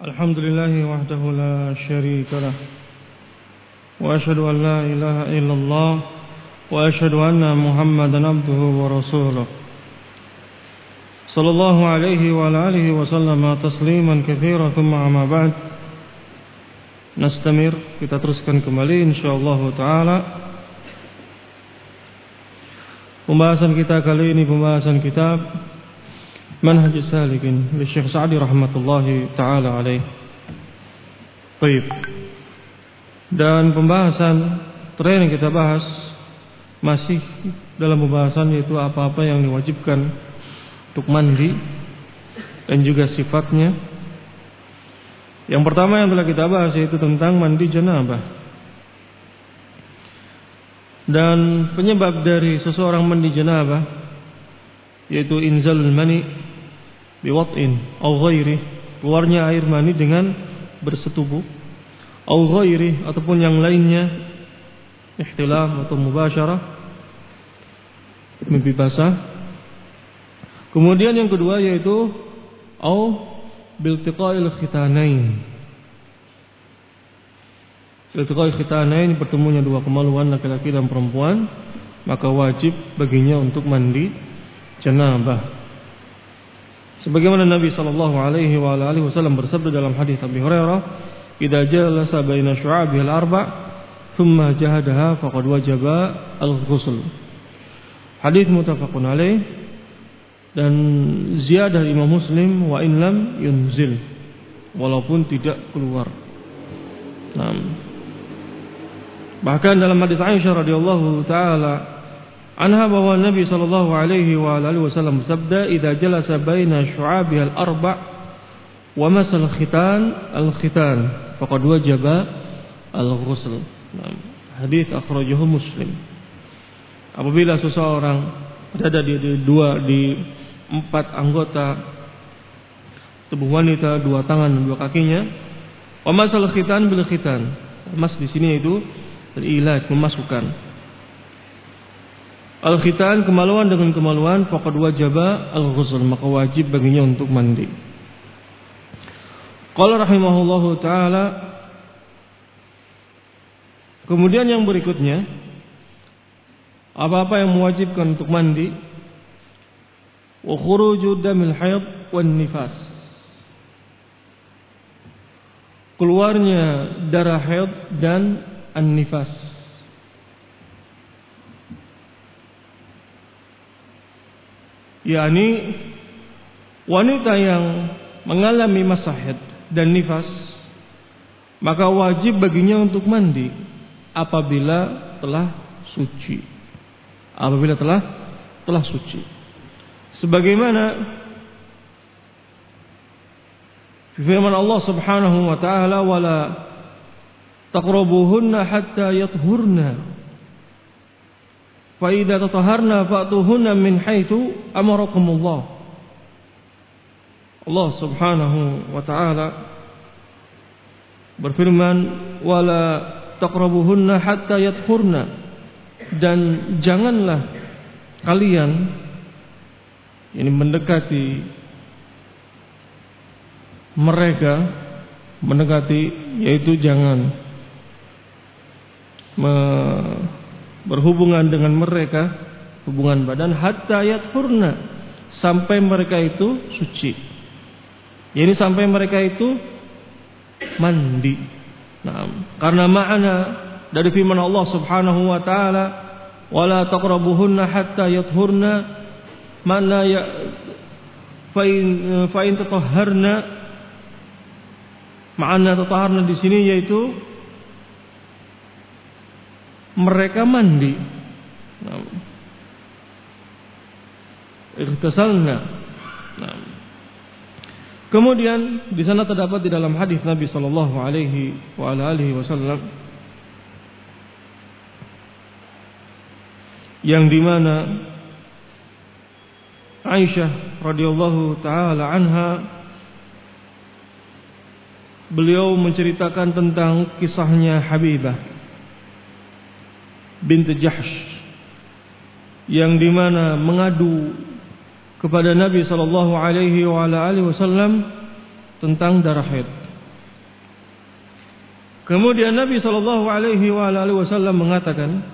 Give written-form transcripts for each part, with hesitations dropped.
الحمد لله وحده لا شريك له وأشهد أن لا إله إلا الله وأشهد أن محمدا عبده ورسوله صلى الله عليه وعلى آله وسلم تسليما كثيرا ثم أما بعد نستمر kita teruskan kembali insyaallah taala pembahasan kita kali ini pembahasan kitab Manhajus Salikin oleh Syekh Sa'di rahmatullahi taala alaih. Baik. Dan pembahasan terakhir yang kita bahas masih dalam pembahasan yaitu apa-apa yang diwajibkan untuk mandi dan juga sifatnya. Yang pertama yang telah kita bahas yaitu tentang mandi janabah. Dan penyebab dari seseorang mandi janabah yaitu inzalul mani biwat'in au ghairi, keluarnya air mani dengan bersetubuh, au ghairi ataupun yang lainnya, ihtilam atau mubasyarah, mimpi basah. Kemudian yang kedua yaitu au biltiqa'il khitanain. Biltiqa'il khitanain, bertemunya dua kemaluan laki-laki dan perempuan, maka wajib baginya untuk mandi janabah. Sebagaimana Nabi sallallahu alaihi wa alihi wasallam bersabda dalam hadis Abi Hurairah, "Idza jalasa baina syu'abihil arba' thumma jahadaha faqad wajaba al-ghusl." Hadis muttafaqun alaih dan ziyadah Imam Muslim wa in lam yunzil, walaupun tidak keluar. Nah, bahkan dalam hadis Aisyah radhiyallahu taala anha bahwa Nabi sallallahu alaihi wa alihi wasallam bersabda, "Idza jalasa baina syu'abihil arba' wa masal al-khitan faqad wajaba al-ghusl." Nah, hadis akhrajahu Muslim. Apabila seseorang berada di empat anggota tubuh wanita, dua tangan dan dua kakinya, wa masal khitan bil khitan. Mas di sini itu al-ilaj, memasukkan. Al-khitan, kemaluan dengan kemaluan, faqad wajaba al-ghusl, maka wajib baginya untuk mandi. Qala rahimahullahu taala, kemudian yang berikutnya, apa-apa yang mewajibkan untuk mandi, wa khuruju damil haid wan nifas, keluarnya darah haid dan an-nifas. yakni wanita yang mengalami masa haid dan nifas, maka wajib baginya untuk mandi apabila telah suci. Apabila telah suci. Sebagaimana firman Allah Subhanahu wa taala, "Wala taqrabuhunna hatta yathurna." Fa idza tataharna fa'tuhunna min haitsu amarakumullah. Allah Subhanahu wa taala berfirman, "Wala taqrabuhunna hatta yathurna." Dan janganlah kalian ini mendekati mereka, yaitu jangan berhubungan dengan mereka, hubungan badan, hatta yathurna, sampai mereka itu suci. Jadi sampai mereka itu mandi. Nah, karena makna dari firman Allah Subhanahu wa taala, "Wala taqrabuhunna hatta yathurna", makna ya fa in tatahharna, makna tatahharna di sini yaitu mereka mandi. Ightasalna. Kemudian di sana terdapat di dalam hadis Nabi sallallahu alaihi wa alihi wasallam yang dimana Aisyah radhiyallahu taala anha beliau menceritakan tentang kisahnya Habibah binti Jahsh yang dimana mengadu kepada Nabi sallallahu alaihi wa alihi wasallam tentang darah haid. Kemudian Nabi sallallahu alaihi wasallam mengatakan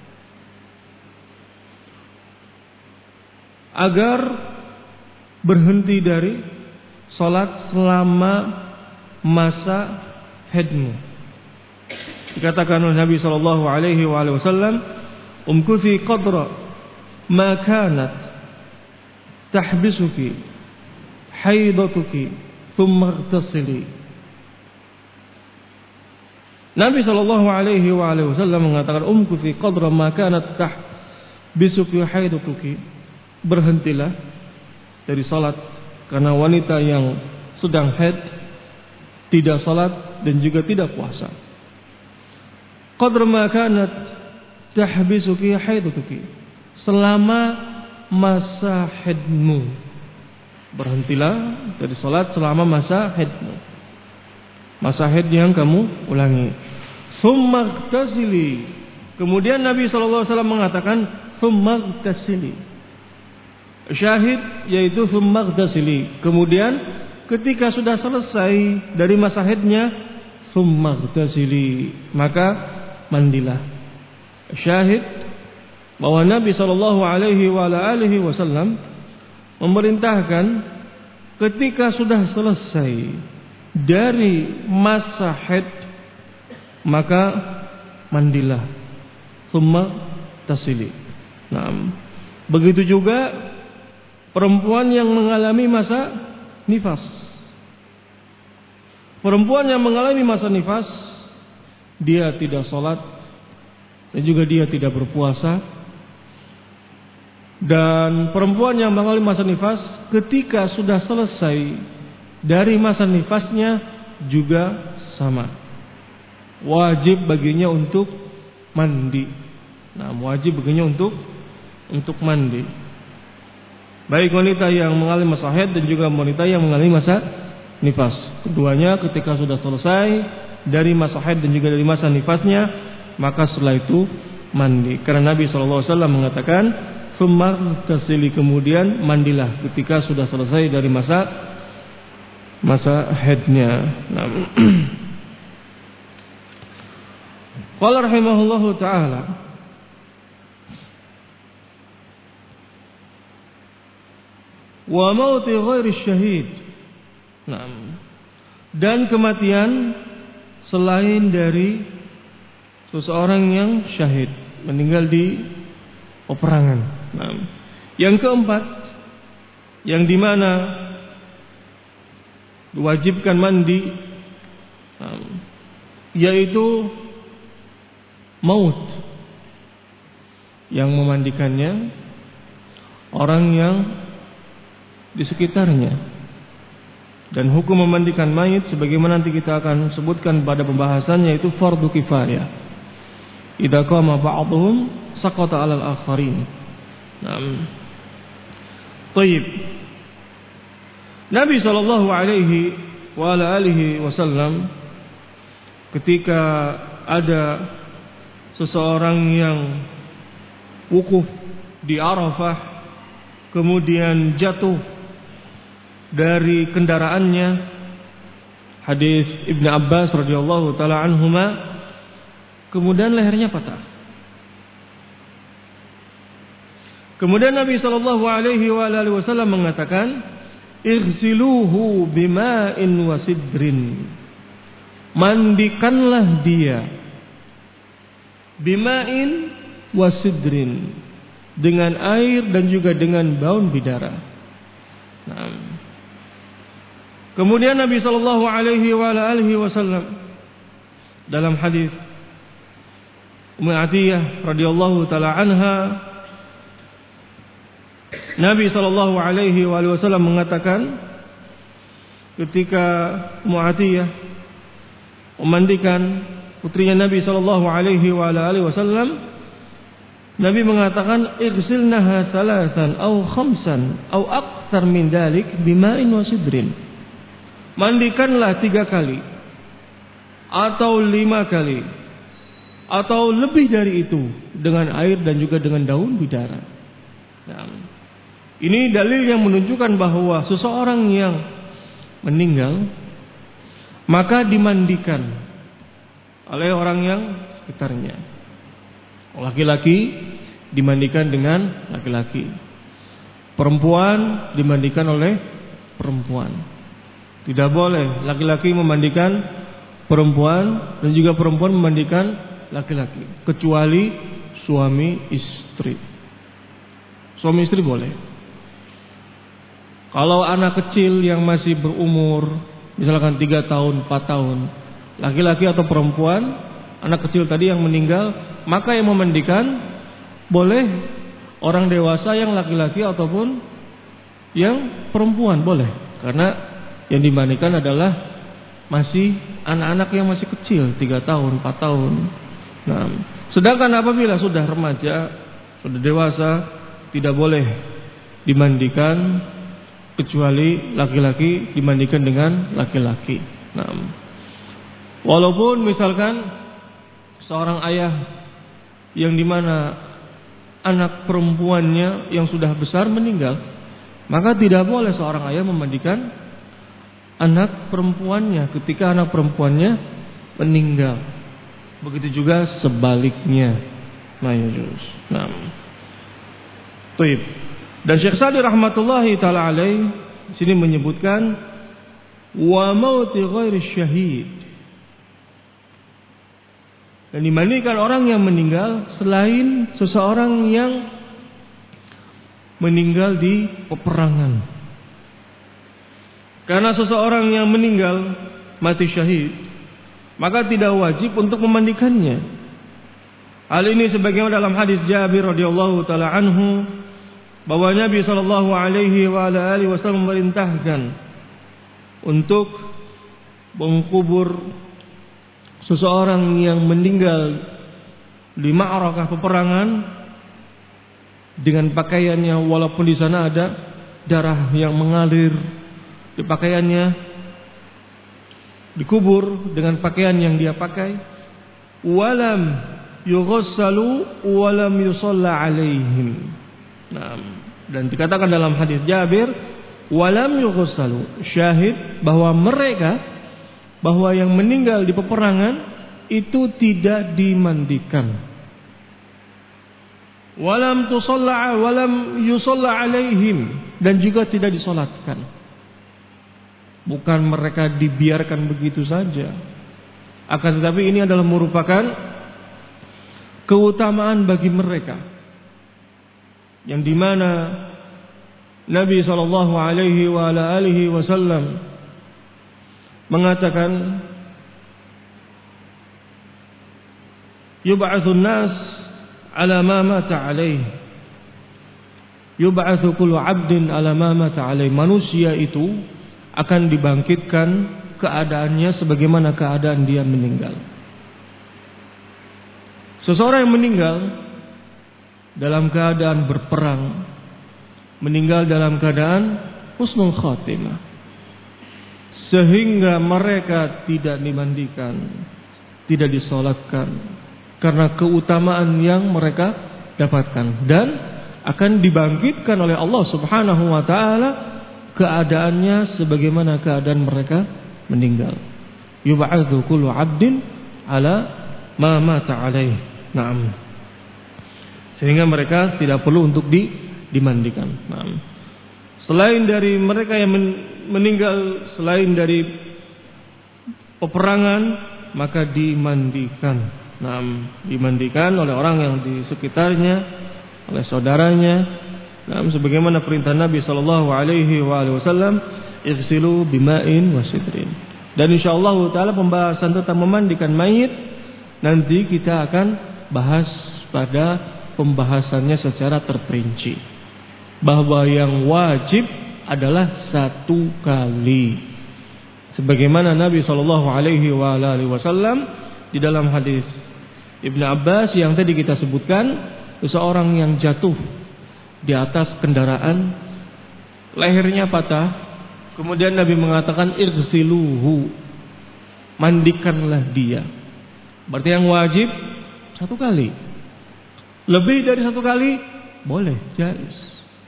agar berhenti dari salat selama masa haidmu. Dikatakan oleh Nabi sallallahu alaihi wasallam, umkuthi qadra ma kanat tahbisuki haidatuki thumma ightasili. Nabi sallallahu alaihi wasallam mengatakan, umkuthi qadra ma kanat tahbisuki haidatuki, berhentilah dari salat karena wanita yang sedang haid tidak salat dan juga tidak puasa. Qadra ma kanat tahbisuki haidatuki, selama masa haidmu, berhentilah dari salat selama masa haidmu, masa haid yang kamu ulangi. Tsumma ightasili, kemudian Nabi sallallahu alaihi wasallam mengatakan tsumma ightasili, syahid yaitu tsumma ightasili, kemudian ketika sudah selesai dari masa haidnya, tsumma ightasili, maka mandilah. Syahid bahwa Nabi sallallahu alaihi wasallam memerintahkan ketika sudah selesai dari masa haid maka mandilah, tsumma tasili. Nah, begitu juga perempuan yang mengalami masa nifas. Perempuan yang mengalami masa nifas, dia tidak sholat dan juga dia tidak berpuasa. Dan perempuan yang mengalami masa nifas ketika sudah selesai dari masa nifasnya juga sama, wajib baginya untuk mandi. Nah, wajib baginya untuk mandi. Baik wanita yang mengalami masa haid dan juga wanita yang mengalami masa nifas, keduanya ketika sudah selesai dari masa haid dan juga dari masa nifasnya, maka setelah itu mandi. Karena Nabi SAW mengatakan, tsumma tasili, kemudian mandilah ketika sudah selesai dari masa haidnya. Nah, qala rahimahullahu taala, wa mauti ghairi syahid. Nah, dan kematian selain dari seseorang yang syahid, meninggal di peperangan. Nah, yang keempat, yang dimana diwajibkan mandi, yaitu maut, yang memandikannya orang yang di sekitarnya. Dan hukum memandikan mayit sebagaimana nanti kita akan sebutkan pada pembahasannya, itu fardu kifayah. Idza qama ba'dhum saqata 'alal akharin. Baik. Nabi sallallahu alaihi wasallam ketika ada seseorang yang wukuf di Arafah kemudian jatuh dari kendaraannya, hadis Ibnu Abbas radhiyallahu taala anhuma, kemudian lehernya patah. Kemudian Nabi sallallahu alaihi wasallam mengatakan, "Ighsiluhu bima'in wa sidrin." Mandikanlah dia bima'in wa sidrin, dengan air dan juga dengan daun bidara. Nah, kemudian Nabi sallallahu alaihi wasallam dalam hadis Ummu Atiyah radhiyallahu taala anha, Nabi sallallahu alaihi wasallam mengatakan ketika Ummu Atiyah memandikan putrinya Nabi sallallahu alaihi wasallam, Nabi mengatakan, "Ighsilnaha thalathan aw khamsan aw aktsar min dzalik bima'in wa sidrin." Mandikanlah 3 kali atau 5 kali atau lebih dari itu dengan air dan juga dengan daun bidara. Nah, ini dalil yang menunjukkan bahwa seseorang yang meninggal maka dimandikan oleh orang yang sekitarnya. Laki-laki dimandikan dengan laki-laki, perempuan dimandikan oleh perempuan. Tidak boleh laki-laki memandikan perempuan dan juga perempuan memandikan laki-laki, kecuali suami istri. Suami istri boleh. Kalau anak kecil yang masih berumur misalkan 3 tahun, 4 tahun, laki-laki atau perempuan, anak kecil tadi yang meninggal, maka yang memandikan boleh orang dewasa yang laki-laki ataupun yang perempuan boleh. Karena yang dimandikan adalah masih anak-anak yang masih kecil, 3 tahun, 4 tahun. Nah, sedangkan apabila sudah remaja, sudah dewasa, tidak boleh dimandikan kecuali laki-laki dimandikan dengan laki-laki. Nah, walaupun misalkan seorang ayah yang dimana anak perempuannya yang sudah besar meninggal, maka tidak boleh seorang ayah memandikan anak perempuannya ketika anak perempuannya meninggal. Begitu juga sebaliknya. Nah, ya juz. Nah, baik. Dan Syekh Sa'di rahmatullahi taala alaih sini menyebutkan wa mauti ghairi syahid. Dan dimandikan orang yang meninggal selain seseorang yang meninggal di peperangan. Karena seseorang yang meninggal mati syahid, maka tidak wajib untuk memandikannya. Hal ini sebagaimana dalam hadis Jabir radhiyallahu taala anhu bahwa Nabi sallallahu alaihi wasallam memerintahkan untuk mengkubur seseorang yang meninggal di ma'rakah peperangan dengan pakaiannya, walaupun di sana ada darah yang mengalir di pakaiannya, dikubur dengan pakaian yang dia pakai, walam yughassalu walam yusalla alaihim. Nah, dan dikatakan dalam hadis Jabir, walam yughassalu, syahid bahwa mereka, bahwa yang meninggal di peperangan itu tidak dimandikan. Walam tusalla walam yusalla alaihim, dan juga tidak disolatkan. Bukan mereka dibiarkan begitu saja, akan tetapi ini adalah merupakan keutamaan bagi mereka, yang dimana Nabi sallallahu alaihi wasallam mengatakan, yub'atsun nas ala ma mata alaihi, yub'atsu kullu 'abdin ala ma mata alaihi. Manusia itu akan dibangkitkan keadaannya sebagaimana keadaan dia meninggal. Seseorang yang meninggal dalam keadaan berperang, meninggal dalam keadaan husnul khatimah, sehingga mereka tidak dimandikan, tidak disolatkan, karena keutamaan yang mereka dapatkan, dan akan dibangkitkan oleh Allah Subhanahu wa taala keadaannya sebagaimana keadaan mereka meninggal. Yub'atsu kullu 'abdin ala ma mata alaihi. Naam. Sehingga mereka tidak perlu untuk dimandikan. Naam. Selain dari mereka yang meninggal selain dari peperangan, maka dimandikan. Naam, dimandikan oleh orang yang di sekitarnya, oleh saudaranya. Naam, sebagaimana perintah Nabi sallallahu alaihi wasallam, "Ighsilu bima'in wa sidrin." Dan insyaallah taala pembahasan tentang memandikan mayit nanti kita akan bahas pada pembahasannya secara terperinci, bahwa yang wajib adalah 1 kali, sebagaimana Nabi sallallahu alaihi wasallam di dalam hadis Ibnu Abbas yang tadi kita sebutkan, seseorang yang jatuh di atas kendaraan, lehernya patah, kemudian Nabi mengatakan irsiluhu, mandikanlah dia. Berarti yang wajib 1 kali. Lebih dari 1 kali boleh, jaiz.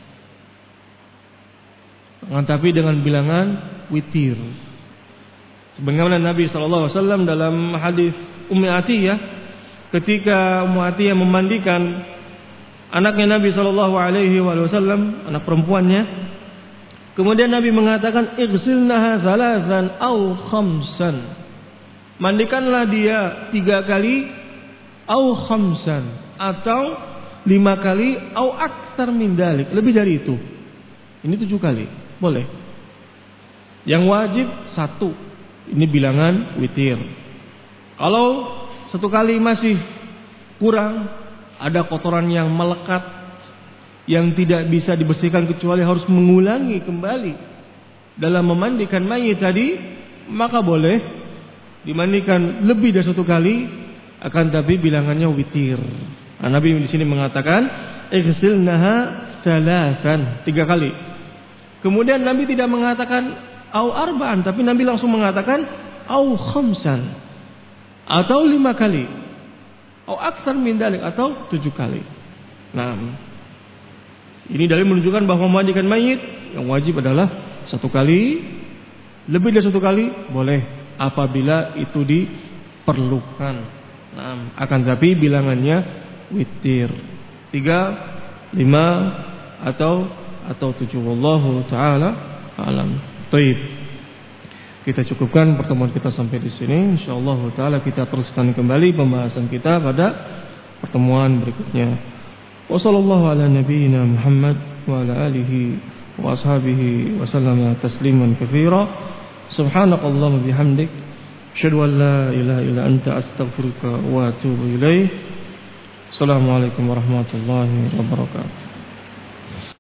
Tapi dengan bilangan witir. Sebagaimana Nabi SAW dalam hadis Ummi Atiyah, ketika Ummu Atiyah memandikan anaknya Nabi SAW, anak perempuannya, kemudian Nabi mengatakan, "Ighsilnaha thalathan aw khamsan." Mandikanlah dia 3 kali, aw khamsan, atau 5 kali, aw aktsar min dalik, lebih dari itu. Ini 7 kali, boleh. Yang wajib 1, ini bilangan witir. Kalau 1 kali masih kurang, ada kotoran yang melekat yang tidak bisa dibersihkan kecuali harus mengulangi kembali dalam memandikan mayit tadi, maka boleh dimandikan lebih dari 1 kali, akan tapi bilangannya witir. Nah, Nabi di sini mengatakan ighsilnaha thalathan, 3 kali. Kemudian Nabi tidak mengatakan au arba'an, tapi Nabi langsung mengatakan au khamsan, atau 5 kali, au aktsar min dalik, atau 7 kali. Nah, ini dalil menunjukkan bahwa memandikan mayit yang wajib adalah 1 kali, lebih dari 1 kali boleh apabila itu diperlukan. Nah, akan tapi bilangannya witir, 3, 5, atau 7. Wallahu taala alam. Baik. Kita cukupkan pertemuan kita sampai di sini. Insyaallah taala kita teruskan kembali pembahasan kita pada pertemuan berikutnya. Wassallallahu ala nabiyyina Muhammad wa ala alihi wa ashabihi wa sallama tasliman katsira. Subhanakallahumma bihamdik, asyhadu an la ilaha illa anta, astaghfiruka wa atubu ilaik. Assalamualaikum warahmatullahi wabarakatuh.